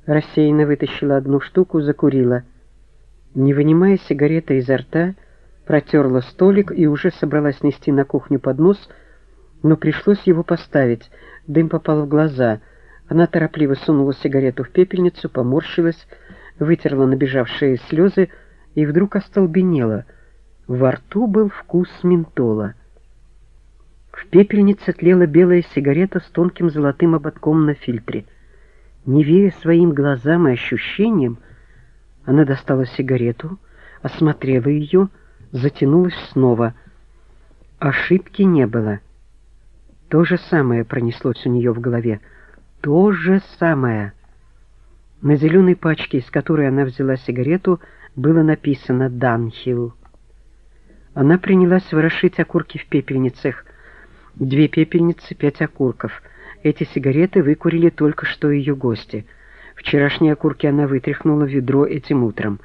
Рассеянно вытащила одну штуку, закурила. Не вынимая сигареты изо рта, протерла столик и уже собралась нести на кухню поднос, но пришлось его поставить. Дым попал в глаза. Она торопливо сунула сигарету в пепельницу, поморщилась, вытерла набежавшие слезы и вдруг остолбенела. Во рту был вкус ментола. В пепельнице тлела белая сигарета с тонким золотым ободком на фильтре. Не веря своим глазам и ощущениям, она достала сигарету, осмотрела ее, затянулась снова. Ошибки не было. То же самое пронеслось у нее в голове. То же самое. На зеленой пачке, из которой она взяла сигарету, было написано «Данхилл». Она принялась ворошить окурки в пепельницах. 2 пепельницы, 5 окурков. Эти сигареты выкурили только что ее гости. Вчерашние окурки она вытряхнула в ведро этим утром.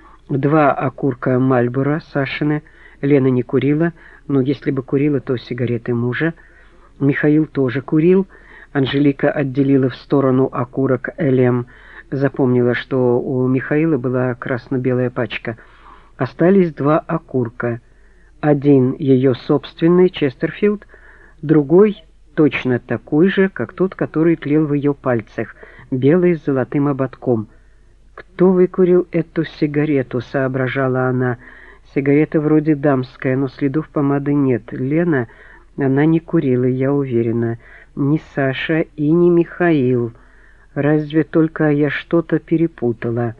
2 окурка Мальборо Сашины. Лена не курила, но если бы курила, то сигареты мужа. Михаил тоже курил. Анжелика отделила в сторону окурок Элем. Запомнила, что у Михаила была красно-белая пачка. Остались 2 окурка. Один ее собственный, Честерфилд, другой точно такой же, как тот, который тлел в ее пальцах, белый с золотым ободком. «Кто выкурил эту сигарету?» — соображала она. «Сигарета вроде дамская, но следов помады нет. Лена, она не курила, я уверена. Ни Саша и не Михаил. Разве только я что-то перепутала.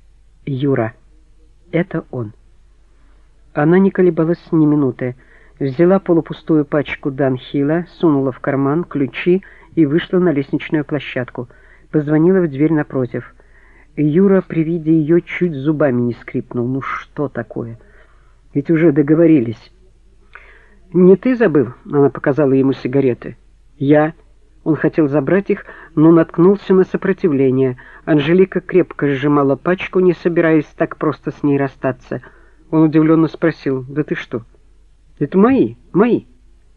Юра. Это он». Она не колебалась ни минуты. Взяла полупустую пачку Данхилла, сунула в карман ключи и вышла на лестничную площадку. Позвонила в дверь напротив. Юра при виде ее чуть зубами не скрипнул. Ну что такое? Ведь уже договорились. «Не ты забыл?» — она показала ему сигареты. «Я». Он хотел забрать их, но наткнулся на сопротивление. Анжелика крепко сжимала пачку, не собираясь так просто с ней расстаться. Он удивленно спросил: «Да ты что?» «Это мои, мои».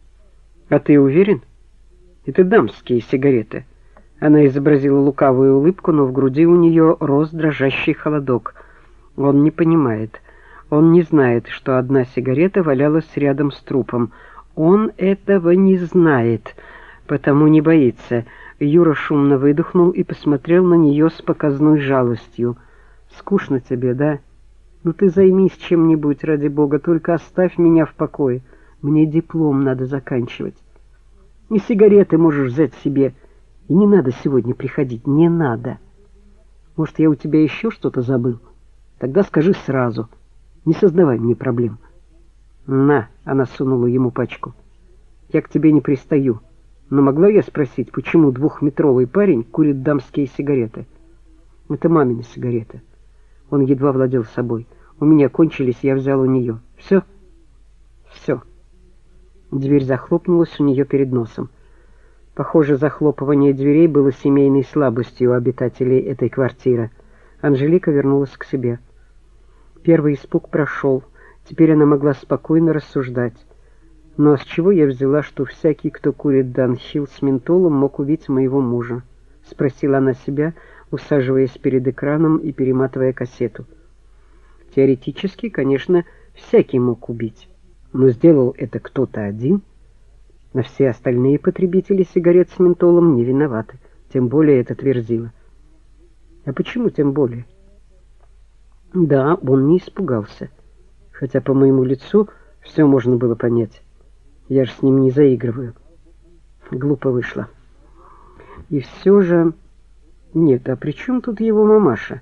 «А ты уверен?» «Это дамские сигареты». Она изобразила лукавую улыбку, но в груди у нее рос дрожащий холодок. Он не понимает. Он не знает, что одна сигарета валялась рядом с трупом. Он этого не знает, потому не боится. Юра шумно выдохнул и посмотрел на нее с показной жалостью. «Скучно тебе, да? Ну ты займись чем-нибудь, ради бога, только оставь меня в покое. Мне диплом надо заканчивать. И сигареты можешь взять себе. И не надо сегодня приходить, не надо. Может, я у тебя еще что-то забыл? Тогда скажи сразу. Не создавай мне проблем». «На», — она сунула ему пачку. «Я к тебе не пристаю. Но могла я спросить, почему 2-метровый парень курит дамские сигареты?» «Это мамины сигареты». Он едва владел собой. «У меня кончились, я взял у нее. Все?» «Все». Дверь захлопнулась у нее перед носом. Похоже, захлопывание дверей было семейной слабостью у обитателей этой квартиры. Анжелика вернулась к себе. Первый испуг прошел. Теперь она могла спокойно рассуждать. «Ну а с чего я взяла, что всякий, кто курит Данхилл с ментолом, мог убить моего мужа?» — спросила она себя, усаживаясь перед экраном и перематывая кассету. Теоретически, конечно, всякий мог убить, но сделал это кто-то один. На все остальные потребители сигарет с ментолом не виноваты, тем более это Верзила. А почему тем более? Да, он не испугался, хотя по моему лицу все можно было понять. Я же с ним не заигрываю. Глупо вышло. И все же... Нет, а при чем тут его мамаша?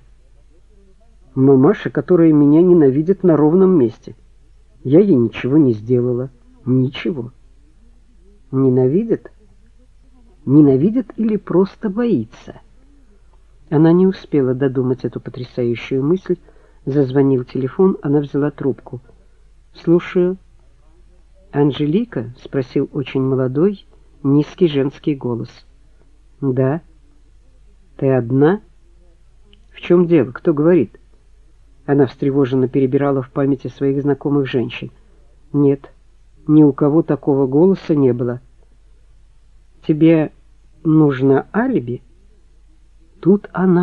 Мамаша, которая меня ненавидит на ровном месте. Я ей ничего не сделала. Ничего. Ненавидит? Ненавидит или просто боится? Она не успела додумать эту потрясающую мысль. Зазвонил телефон, она взяла трубку. «Слушаю». «Анжелика?» — спросил очень молодой, низкий женский голос. «Да». «Ты одна?» «В чем дело? Кто говорит?» Она встревоженно перебирала в памяти своих знакомых женщин. «Нет, ни у кого такого голоса не было». «Тебе нужно алиби?» Тут она